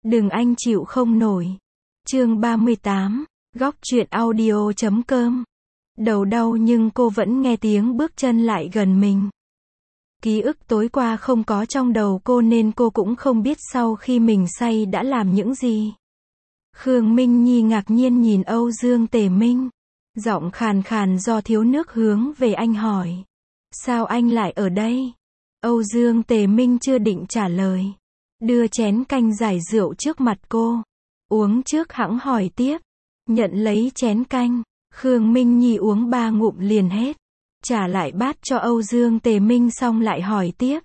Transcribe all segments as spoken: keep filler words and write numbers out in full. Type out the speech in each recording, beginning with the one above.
Đừng anh chịu không nổi. Chương ba mươi tám, góc truyện audio chấm com. Đầu đau nhưng cô vẫn nghe tiếng bước chân lại gần mình. Ký ức tối qua không có trong đầu cô nên cô cũng không biết sau khi mình say đã làm những gì. Khương Minh Nhi ngạc nhiên nhìn Âu Dương Tề Minh. Giọng khàn khàn do thiếu nước hướng về anh hỏi. Sao anh lại ở đây? Âu Dương Tề Minh chưa định trả lời. Đưa chén canh giải rượu trước mặt cô. Uống trước hẵng hỏi tiếp. Nhận lấy chén canh. Khương Minh Nhi uống ba ngụm liền hết. Trả lại bát cho Âu Dương Tề Minh xong lại hỏi tiếp.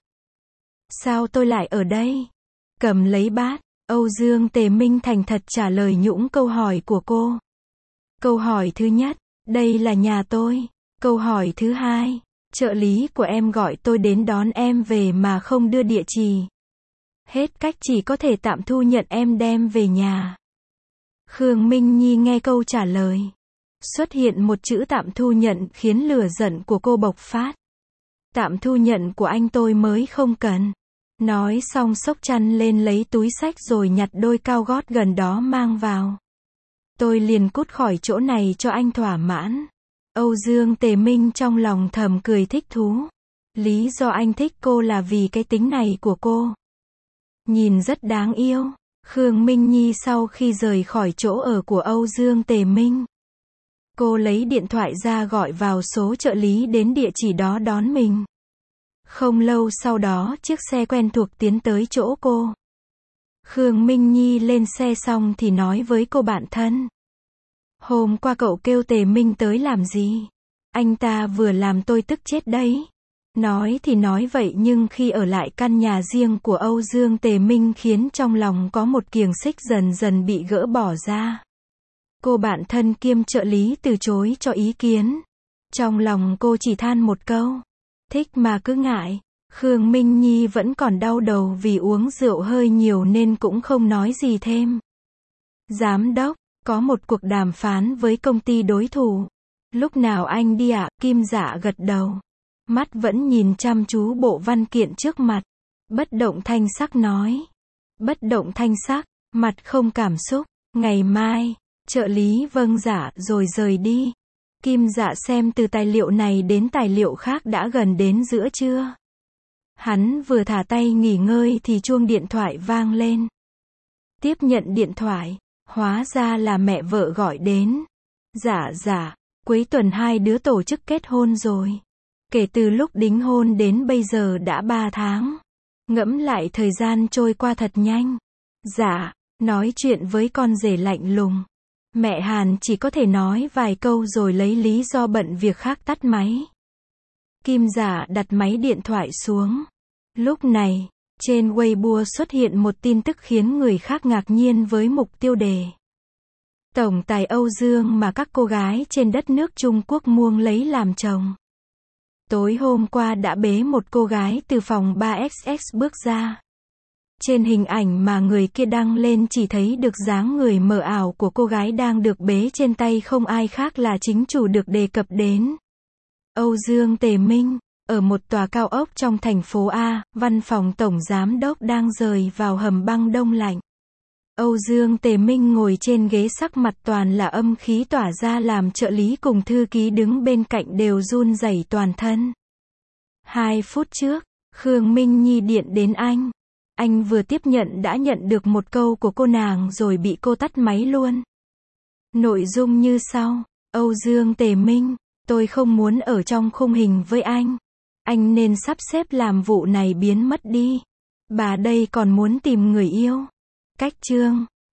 Sao tôi lại ở đây? Cầm lấy bát. Âu Dương Tề Minh thành thật trả lời nhũng câu hỏi của cô. Câu hỏi thứ nhất, đây là nhà tôi. Câu hỏi thứ hai, trợ lý của em gọi tôi đến đón em về mà không đưa địa chỉ. Hết cách chỉ có thể tạm thu nhận em đem về nhà. Khương Minh Nhi nghe câu trả lời. Xuất hiện một chữ tạm thu nhận khiến lửa giận của cô bộc phát. Tạm thu nhận của anh tôi mới không cần. Nói xong xốc chăn lên lấy túi xách rồi nhặt đôi cao gót gần đó mang vào. Tôi liền cút khỏi chỗ này cho anh thỏa mãn. Âu Dương Tề Minh trong lòng thầm cười thích thú. Lý do anh thích cô là vì cái tính này của cô. Nhìn rất đáng yêu. Khương Minh Nhi sau khi rời khỏi chỗ ở của Âu Dương Tề Minh. Cô lấy điện thoại ra gọi vào số trợ lý đến địa chỉ đó đón mình. Không lâu sau đó chiếc xe quen thuộc tiến tới chỗ cô. Khương Minh Nhi lên xe xong thì nói với cô bạn thân. Hôm qua cậu kêu Tề Minh tới làm gì? Anh ta vừa làm tôi tức chết đấy. Nói thì nói vậy nhưng khi ở lại căn nhà riêng của Âu Dương Tề Minh khiến trong lòng có một kiềng xích dần dần bị gỡ bỏ ra. Cô bạn thân kiêm trợ lý từ chối cho ý kiến. Trong lòng cô chỉ than một câu. Thích mà cứ ngại. Khương Minh Nhi vẫn còn đau đầu vì uống rượu hơi nhiều nên cũng không nói gì thêm. Giám đốc, có một cuộc đàm phán với công ty đối thủ. Lúc nào anh đi ạ? Kim Dạ gật đầu. Mắt vẫn nhìn chăm chú bộ văn kiện trước mặt. Bất động thanh sắc nói. Bất động thanh sắc, mặt không cảm xúc. Ngày mai, trợ lý vâng dạ rồi rời đi. Kim Dạ xem từ tài liệu này đến tài liệu khác đã gần đến giữa trưa. Hắn vừa thả tay nghỉ ngơi thì chuông điện thoại vang lên. Tiếp nhận điện thoại, hóa ra là mẹ vợ gọi đến. Dạ dạ, cuối tuần hai đứa tổ chức kết hôn rồi. Kể từ lúc đính hôn đến bây giờ đã ba tháng. Ngẫm lại thời gian trôi qua thật nhanh. Dạ, nói chuyện với con rể lạnh lùng. Mẹ Hàn chỉ có thể nói vài câu rồi lấy lý do bận việc khác tắt máy. Kim Dạ đặt máy điện thoại xuống. Lúc này, trên Weibo xuất hiện một tin tức khiến người khác ngạc nhiên với mục tiêu đề. Tổng tài Âu Dương mà các cô gái trên đất nước Trung Quốc muông lấy làm chồng. Tối hôm qua đã bế một cô gái từ phòng ba x x bước ra. Trên hình ảnh mà người kia đăng lên chỉ thấy được dáng người mờ ảo của cô gái đang được bế trên tay không ai khác là chính chủ được đề cập đến. Âu Dương Tề Minh, ở một tòa cao ốc trong thành phố A, văn phòng tổng giám đốc đang rời vào hầm băng đông lạnh. Âu Dương Tề Minh ngồi trên ghế sắc mặt toàn là âm khí tỏa ra làm trợ lý cùng thư ký đứng bên cạnh đều run rẩy toàn thân. Hai phút trước, Khương Minh Nhi điện đến anh. Anh vừa tiếp nhận đã nhận được một câu của cô nàng rồi bị cô tắt máy luôn. Nội dung như sau. Âu Dương Tề Minh, tôi không muốn ở trong khung hình với anh. Anh nên sắp xếp làm vụ này biến mất đi. Bà đây còn muốn tìm người yêu. Cách chương.